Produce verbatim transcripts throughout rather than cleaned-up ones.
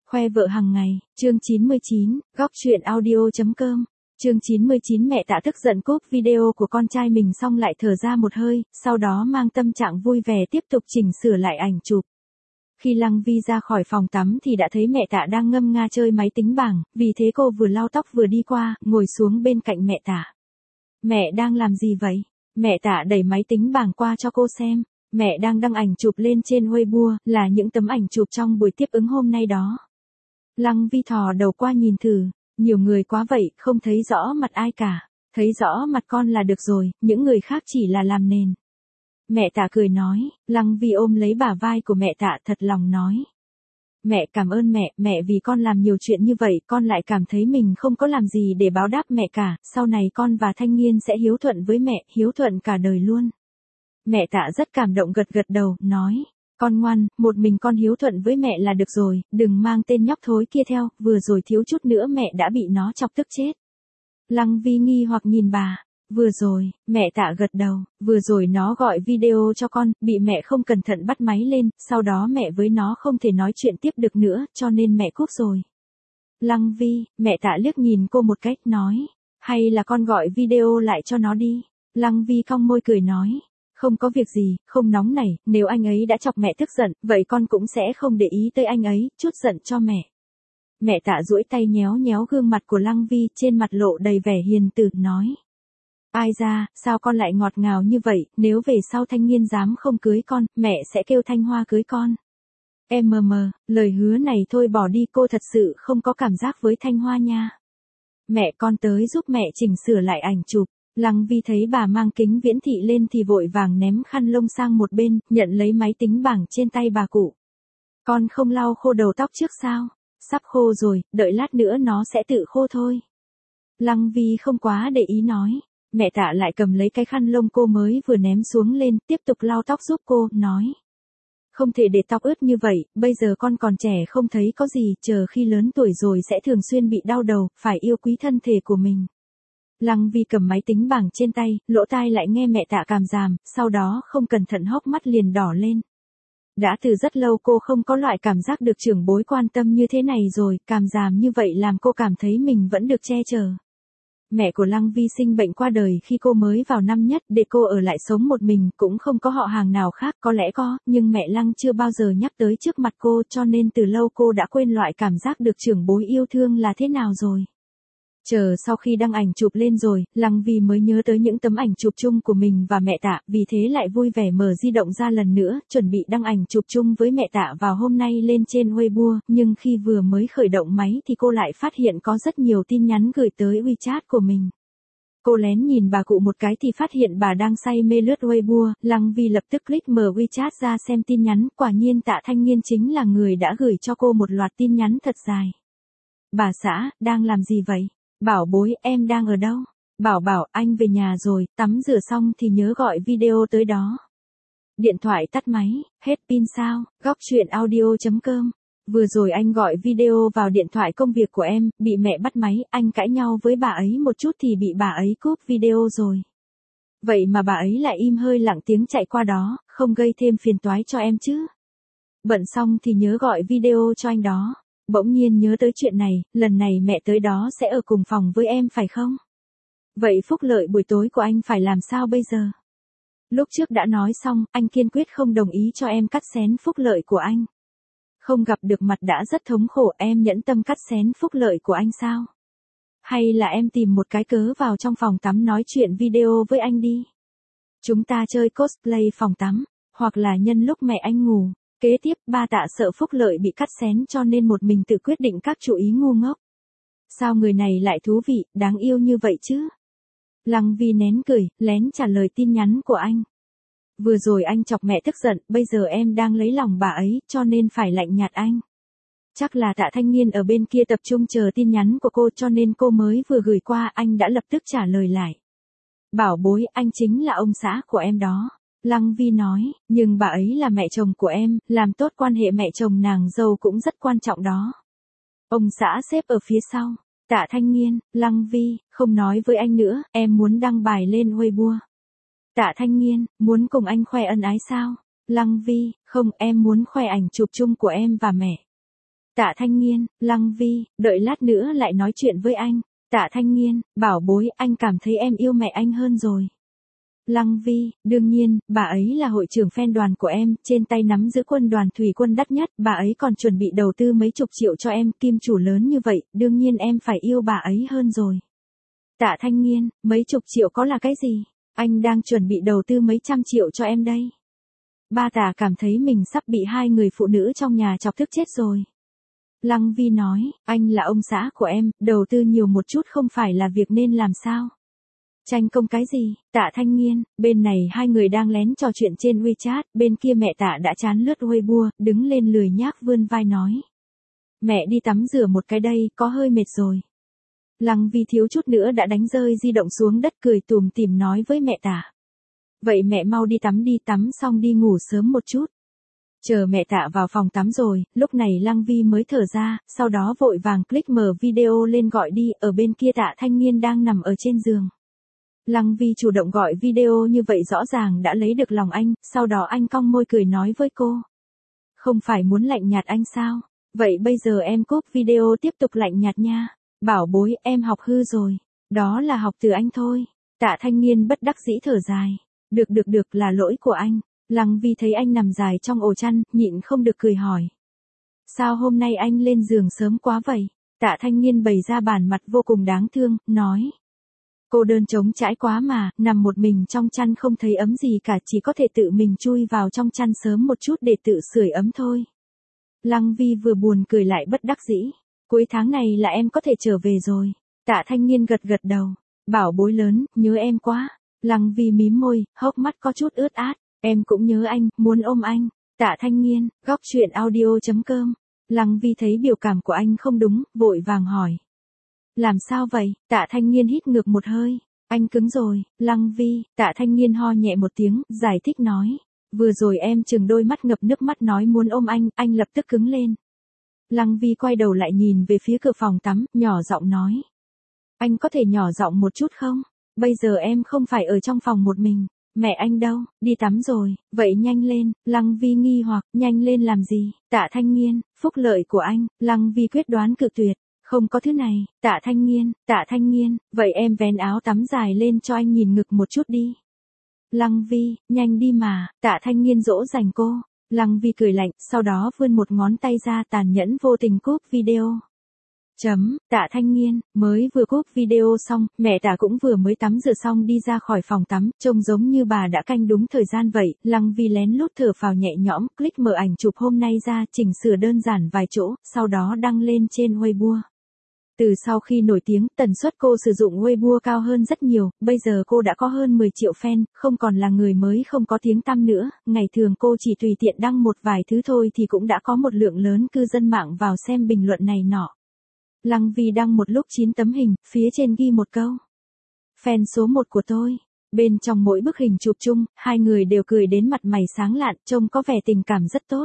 Khoe vợ hàng ngày, chương chín mươi chín, góc truyện audio.com. Chương chín mươi chín mẹ Tạ tức giận cúp video của con trai mình xong lại thở ra một hơi, sau đó mang tâm trạng vui vẻ tiếp tục chỉnh sửa lại ảnh chụp. Khi Lăng Vi ra khỏi phòng tắm thì đã thấy mẹ Tạ đang ngâm nga chơi máy tính bảng, vì thế cô vừa lau tóc vừa đi qua, ngồi xuống bên cạnh mẹ Tạ. Mẹ đang làm gì vậy? Mẹ Tạ đẩy máy tính bảng qua cho cô xem. Mẹ đang đăng ảnh chụp lên trên Weibo, là những tấm ảnh chụp trong buổi tiếp ứng hôm nay đó. Lăng Vi thò đầu qua nhìn thử, nhiều người quá vậy, không thấy rõ mặt ai cả. Thấy rõ mặt con là được rồi, những người khác chỉ là làm nền. Mẹ Tạ cười nói, Lăng Vi ôm lấy bả vai của mẹ Tạ thật lòng nói. Mẹ cảm ơn mẹ, mẹ vì con làm nhiều chuyện như vậy, con lại cảm thấy mình không có làm gì để báo đáp mẹ cả, sau này con và Thanh Nghiên sẽ hiếu thuận với mẹ, hiếu thuận cả đời luôn. Mẹ Tạ rất cảm động gật gật đầu, nói, con ngoan, một mình con hiếu thuận với mẹ là được rồi, đừng mang tên nhóc thối kia theo, vừa rồi thiếu chút nữa mẹ đã bị nó chọc tức chết. Lăng Vi nghi hoặc nhìn bà, vừa rồi, mẹ Tạ gật đầu, vừa rồi nó gọi video cho con, bị mẹ không cẩn thận bắt máy lên, sau đó mẹ với nó không thể nói chuyện tiếp được nữa, cho nên mẹ cúp rồi. Lăng Vi, mẹ Tạ liếc nhìn cô một cách nói, hay là con gọi video lại cho nó đi. Lăng Vi cong môi cười nói. Không có việc gì, không nóng này, nếu anh ấy đã chọc mẹ tức giận, vậy con cũng sẽ không để ý tới anh ấy, chút giận cho mẹ. Mẹ Tạ duỗi tay nhéo nhéo gương mặt của Lăng Vi, trên mặt lộ đầy vẻ hiền từ, nói. Ai ra, sao con lại ngọt ngào như vậy, nếu về sau Thanh Nghiên dám không cưới con, mẹ sẽ kêu Thanh Hoa cưới con. Em mờ mờ, lời hứa này thôi bỏ đi, cô thật sự không có cảm giác với Thanh Hoa nha. Mẹ con tới giúp mẹ chỉnh sửa lại ảnh chụp. Lăng Vi thấy bà mang kính viễn thị lên thì vội vàng ném khăn lông sang một bên, nhận lấy máy tính bảng trên tay bà cụ. Con không lau khô đầu tóc trước sao? Sắp khô rồi, đợi lát nữa nó sẽ tự khô thôi. Lăng Vi không quá để ý nói. Mẹ Tạ lại cầm lấy cái khăn lông cô mới vừa ném xuống lên, tiếp tục lau tóc giúp cô, nói. Không thể để tóc ướt như vậy, bây giờ con còn trẻ không thấy có gì, chờ khi lớn tuổi rồi sẽ thường xuyên bị đau đầu, phải yêu quý thân thể của mình. Lăng Vi cầm máy tính bảng trên tay, lỗ tai lại nghe mẹ Tạ cảm giảm, sau đó không cẩn thận hốc mắt liền đỏ lên. Đã từ rất lâu cô không có loại cảm giác được trưởng bối quan tâm như thế này rồi, cảm giảm như vậy làm cô cảm thấy mình vẫn được che chở. Mẹ của Lăng Vi sinh bệnh qua đời khi cô mới vào năm nhất, để cô ở lại sống một mình, cũng không có họ hàng nào khác, có lẽ có, nhưng mẹ Lăng chưa bao giờ nhắc tới trước mặt cô, cho nên từ lâu cô đã quên loại cảm giác được trưởng bối yêu thương là thế nào rồi. Chờ sau khi đăng ảnh chụp lên rồi, Lăng Vi mới nhớ tới những tấm ảnh chụp chung của mình và mẹ Tạ, vì thế lại vui vẻ mở di động ra lần nữa, chuẩn bị đăng ảnh chụp chung với mẹ Tạ vào hôm nay lên trên Weibo, nhưng khi vừa mới khởi động máy thì cô lại phát hiện có rất nhiều tin nhắn gửi tới WeChat của mình. Cô lén nhìn bà cụ một cái thì phát hiện bà đang say mê lướt Weibo, Lăng Vi lập tức click mở WeChat ra xem tin nhắn, quả nhiên Tạ Thanh Nghiên chính là người đã gửi cho cô một loạt tin nhắn thật dài. Bà xã, đang làm gì vậy? Bảo bối, em đang ở đâu? Bảo bảo, anh về nhà rồi, tắm rửa xong thì nhớ gọi video tới đó. Điện thoại tắt máy, hết pin sao? Góc truyện audio.com. Vừa rồi anh gọi video vào điện thoại công việc của em, bị mẹ bắt máy, anh cãi nhau với bà ấy một chút thì bị bà ấy cúp video rồi. Vậy mà bà ấy lại im hơi lặng tiếng chạy qua đó, không gây thêm phiền toái cho em chứ? Bận xong thì nhớ gọi video cho anh đó. Bỗng nhiên nhớ tới chuyện này, lần này mẹ tới đó sẽ ở cùng phòng với em phải không? Vậy phúc lợi buổi tối của anh phải làm sao bây giờ? Lúc trước đã nói xong, anh kiên quyết không đồng ý cho em cắt xén phúc lợi của anh. Không gặp được mặt đã rất thống khổ, em nhẫn tâm cắt xén phúc lợi của anh sao? Hay là em tìm một cái cớ vào trong phòng tắm nói chuyện video với anh đi? Chúng ta chơi cosplay phòng tắm, hoặc là nhân lúc mẹ anh ngủ. Kế tiếp, ba Tạ sợ phúc lợi bị cắt xén cho nên một mình tự quyết định các chủ ý ngu ngốc. Sao người này lại thú vị, đáng yêu như vậy chứ? Lăng Vi nén cười, lén trả lời tin nhắn của anh. Vừa rồi anh chọc mẹ tức giận, bây giờ em đang lấy lòng bà ấy, cho nên phải lạnh nhạt anh. Chắc là Tạ Thanh Nghiên ở bên kia tập trung chờ tin nhắn của cô cho nên cô mới vừa gửi qua, anh đã lập tức trả lời lại. Bảo bối, anh chính là ông xã của em đó. Lăng Vi nói, nhưng bà ấy là mẹ chồng của em, làm tốt quan hệ mẹ chồng nàng dâu cũng rất quan trọng đó. Ông xã xếp ở phía sau. Tạ Thanh Nghiên, Lăng Vi, không nói với anh nữa, em muốn đăng bài lên Weibo. Tạ Thanh Nghiên, muốn cùng anh khoe ân ái sao? Lăng Vi, không, em muốn khoe ảnh chụp chung của em và mẹ. Tạ Thanh Nghiên, Lăng Vi, đợi lát nữa lại nói chuyện với anh. Tạ Thanh Nghiên, bảo bối, anh cảm thấy em yêu mẹ anh hơn rồi. Lăng Vi, đương nhiên, bà ấy là hội trưởng fan đoàn của em, trên tay nắm giữ quân đoàn thủy quân đắt nhất, bà ấy còn chuẩn bị đầu tư mấy chục triệu cho em, kim chủ lớn như vậy, đương nhiên em phải yêu bà ấy hơn rồi. Tạ Thanh Nghiên, mấy chục triệu có là cái gì? Anh đang chuẩn bị đầu tư mấy trăm triệu cho em đây. Ba Tạ cảm thấy mình sắp bị hai người phụ nữ trong nhà chọc tức chết rồi. Lăng Vi nói, anh là ông xã của em, đầu tư nhiều một chút không phải là việc nên làm sao? Tranh công cái gì? Tạ Thanh Nghiên, bên này hai người đang lén trò chuyện trên WeChat, bên kia mẹ Tạ đã chán lướt Weibo, đứng lên lười nhác vươn vai nói. Mẹ đi tắm rửa một cái đây, có hơi mệt rồi. Lăng Vi thiếu chút nữa đã đánh rơi di động xuống đất cười tùm tìm nói với mẹ Tạ. Vậy mẹ mau đi tắm đi, tắm xong đi ngủ sớm một chút. Chờ mẹ Tạ vào phòng tắm rồi, lúc này Lăng Vi mới thở ra, sau đó vội vàng click mở video lên gọi đi, ở bên kia Tạ Thanh Nghiên đang nằm ở trên giường. Lăng Vi chủ động gọi video như vậy rõ ràng đã lấy được lòng anh, sau đó anh cong môi cười nói với cô. Không phải muốn lạnh nhạt anh sao? Vậy bây giờ em cúp video tiếp tục lạnh nhạt nha. Bảo bối, em học hư rồi. Đó là học từ anh thôi. Tạ Thanh Nghiên bất đắc dĩ thở dài. Được được được, là lỗi của anh. Lăng Vi thấy anh nằm dài trong ổ chăn, nhịn không được cười hỏi. Sao hôm nay anh lên giường sớm quá vậy? Tạ Thanh Nghiên bày ra bản mặt vô cùng đáng thương, nói. Cô đơn trống trải quá mà, nằm một mình trong chăn không thấy ấm gì cả, chỉ có thể tự mình chui vào trong chăn sớm một chút để tự sưởi ấm thôi. Lăng Vi vừa buồn cười lại bất đắc dĩ. Cuối tháng này là em có thể trở về rồi. Tạ Thanh Nghiên gật gật đầu. Bảo bối lớn, nhớ em quá. Lăng Vi mím môi, hốc mắt có chút ướt át. Em cũng nhớ anh, muốn ôm anh. Tạ Thanh Nghiên, góc truyện audio chấm com. Lăng Vi thấy biểu cảm của anh không đúng, vội vàng hỏi. Làm sao vậy? Tạ Thanh Nghiên hít ngược một hơi. Anh cứng rồi. Lăng Vi, Tạ Thanh Nghiên ho nhẹ một tiếng, giải thích nói. Vừa rồi em chừng đôi mắt ngập nước mắt nói muốn ôm anh, anh lập tức cứng lên. Lăng Vi quay đầu lại nhìn về phía cửa phòng tắm, nhỏ giọng nói. Anh có thể nhỏ giọng một chút không? Bây giờ em không phải ở trong phòng một mình. Mẹ anh đâu? Đi tắm rồi. Vậy nhanh lên. Lăng Vi nghi hoặc, nhanh lên làm gì? Tạ Thanh Nghiên, phúc lợi của anh. Lăng Vi quyết đoán cự tuyệt. Không có thứ này. Tạ Thanh Nghiên, Tạ Thanh Nghiên, vậy em vén áo tắm dài lên cho anh nhìn ngực một chút đi. Lăng Vi, nhanh đi mà. Tạ Thanh Nghiên dỗ dành cô. Lăng Vi cười lạnh, sau đó vươn một ngón tay ra tàn nhẫn vô tình cúp video. Chấm, Tạ Thanh Nghiên, mới vừa cúp video xong, mẹ Tạ cũng vừa mới tắm rửa xong đi ra khỏi phòng tắm, trông giống như bà đã canh đúng thời gian vậy. Lăng Vi lén lút thở phào nhẹ nhõm, click mở ảnh chụp hôm nay ra, chỉnh sửa đơn giản vài chỗ, sau đó đăng lên trên Weibo. Từ sau khi nổi tiếng, tần suất cô sử dụng Weibo cao hơn rất nhiều, bây giờ cô đã có hơn mười triệu fan, không còn là người mới không có tiếng tăm nữa, ngày thường cô chỉ tùy tiện đăng một vài thứ thôi thì cũng đã có một lượng lớn cư dân mạng vào xem bình luận này nọ. Lăng Vi đăng một lúc chín tấm hình, phía trên ghi một câu. Fan số một của tôi. Bên trong mỗi bức hình chụp chung, hai người đều cười đến mặt mày sáng lạn, trông có vẻ tình cảm rất tốt.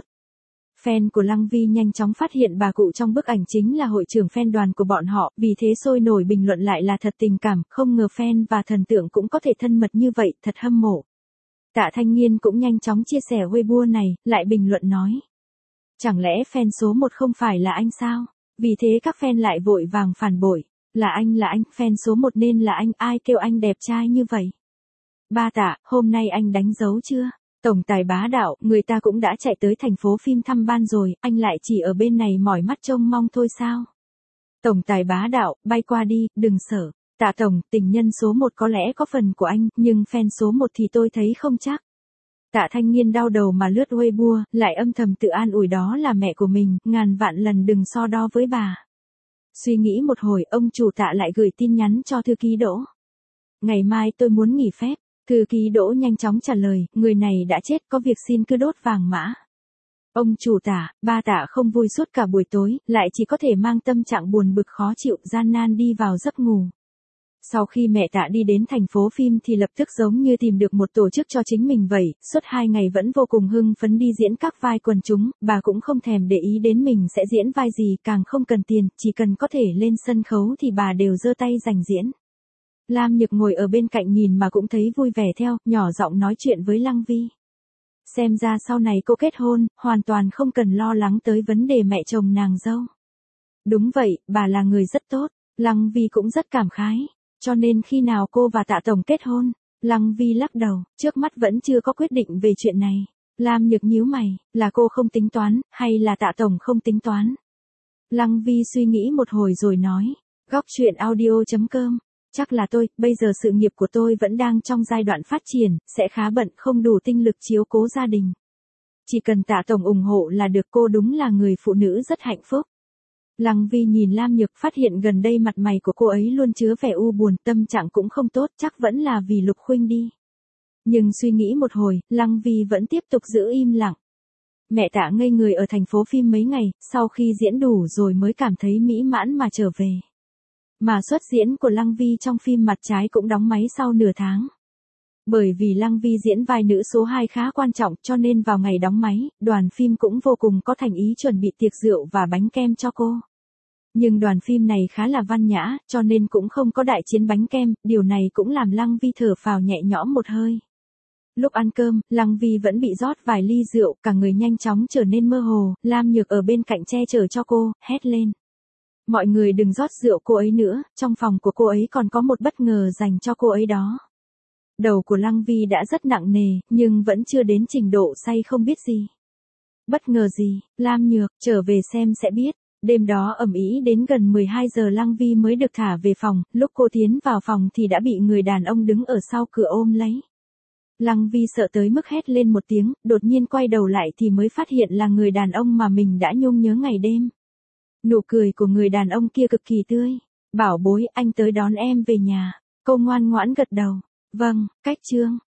Fan của Lăng Vi nhanh chóng phát hiện bà cụ trong bức ảnh chính là hội trưởng fan đoàn của bọn họ, vì thế sôi nổi bình luận lại là thật tình cảm, không ngờ fan và thần tượng cũng có thể thân mật như vậy, thật hâm mộ. Tạ Thanh Nghiên cũng nhanh chóng chia sẻ Weibo này, lại bình luận nói. Chẳng lẽ fan số một không phải là anh sao? Vì thế các fan lại vội vàng phản bội. Là anh là anh, fan số một nên là anh, ai kêu anh đẹp trai như vậy? Ba Tạ, hôm nay anh đánh dấu chưa? Tổng tài bá đạo, người ta cũng đã chạy tới thành phố phim thăm ban rồi, anh lại chỉ ở bên này mỏi mắt trông mong thôi sao? Tổng tài bá đạo, bay qua đi, đừng sợ. Tạ Tổng, tình nhân số một có lẽ có phần của anh, nhưng fan số một thì tôi thấy không chắc. Tạ Thanh Nghiên đau đầu mà lướt Weibo, lại âm thầm tự an ủi đó là mẹ của mình, ngàn vạn lần đừng so đo với bà. Suy nghĩ một hồi, ông chủ Tạ lại gửi tin nhắn cho thư ký Đỗ. Ngày mai tôi muốn nghỉ phép. Thư ký Đỗ nhanh chóng trả lời, người này đã chết, có việc xin cứ đốt vàng mã. Ông chủ Tạ, ba Tạ không vui suốt cả buổi tối, lại chỉ có thể mang tâm trạng buồn bực khó chịu, gian nan đi vào giấc ngủ. Sau khi mẹ Tạ đi đến thành phố phim thì lập tức giống như tìm được một tổ chức cho chính mình vậy, suốt hai ngày vẫn vô cùng hưng phấn đi diễn các vai quần chúng, bà cũng không thèm để ý đến mình sẽ diễn vai gì, càng không cần tiền, chỉ cần có thể lên sân khấu thì bà đều giơ tay giành diễn. Lam Nhược ngồi ở bên cạnh nhìn mà cũng thấy vui vẻ theo, nhỏ giọng nói chuyện với Lăng Vi. xem ra sau này cô kết hôn, hoàn toàn không cần lo lắng tới vấn đề mẹ chồng nàng dâu. Đúng vậy, bà là người rất tốt, Lăng Vi cũng rất cảm khái, cho nên khi nào cô và Tạ Tổng kết hôn, Lăng Vi lắc đầu, trước mắt vẫn chưa có quyết định về chuyện này. Lam Nhược nhíu mày, là cô không tính toán, hay là Tạ Tổng không tính toán? Lăng Vi suy nghĩ một hồi rồi nói, góc chuyện audio chấm com, chắc là tôi, bây giờ sự nghiệp của tôi vẫn đang trong giai đoạn phát triển, sẽ khá bận không đủ tinh lực chiếu cố gia đình. Chỉ cần Tạ Tổng ủng hộ là được, cô đúng là người phụ nữ rất hạnh phúc. Lăng Vi nhìn Lam Nhược, phát hiện gần đây mặt mày của cô ấy luôn chứa vẻ u buồn, tâm trạng cũng không tốt, chắc vẫn là vì Lục Khuynh đi. Nhưng suy nghĩ một hồi, Lăng Vi vẫn tiếp tục giữ im lặng. Mẹ Tạ ngây người ở thành phố phim mấy ngày, sau khi diễn đủ rồi mới cảm thấy mỹ mãn mà trở về. Mà xuất diễn của Lăng Vi trong phim Mặt Trái cũng đóng máy sau nửa tháng. Bởi vì Lăng Vi diễn vai nữ số hai khá quan trọng, cho nên vào ngày đóng máy, đoàn phim cũng vô cùng có thành ý chuẩn bị tiệc rượu và bánh kem cho cô. Nhưng đoàn phim này khá là văn nhã, cho nên cũng không có đại chiến bánh kem, điều này cũng làm Lăng Vi thở phào nhẹ nhõm một hơi. Lúc ăn cơm, Lăng Vi vẫn bị rót vài ly rượu, cả người nhanh chóng trở nên mơ hồ, Lam Nhược ở bên cạnh che chở cho cô, hét lên. Mọi người đừng rót rượu cô ấy nữa, trong phòng của cô ấy còn có một bất ngờ dành cho cô ấy đó. Đầu của Lăng Vi đã rất nặng nề, nhưng vẫn chưa đến trình độ say không biết gì. Bất ngờ gì, Lam Nhược, trở về xem sẽ biết. Đêm đó ầm ĩ đến gần mười hai giờ Lăng Vi mới được thả về phòng, lúc cô tiến vào phòng thì đã bị người đàn ông đứng ở sau cửa ôm lấy. Lăng Vi sợ tới mức hét lên một tiếng, đột nhiên quay đầu lại thì mới phát hiện là người đàn ông mà mình đã nhung nhớ ngày đêm. Nụ cười của người đàn ông kia cực kỳ tươi. Bảo bối, anh tới đón em về nhà. Cô ngoan ngoãn gật đầu. Vâng, cách chương.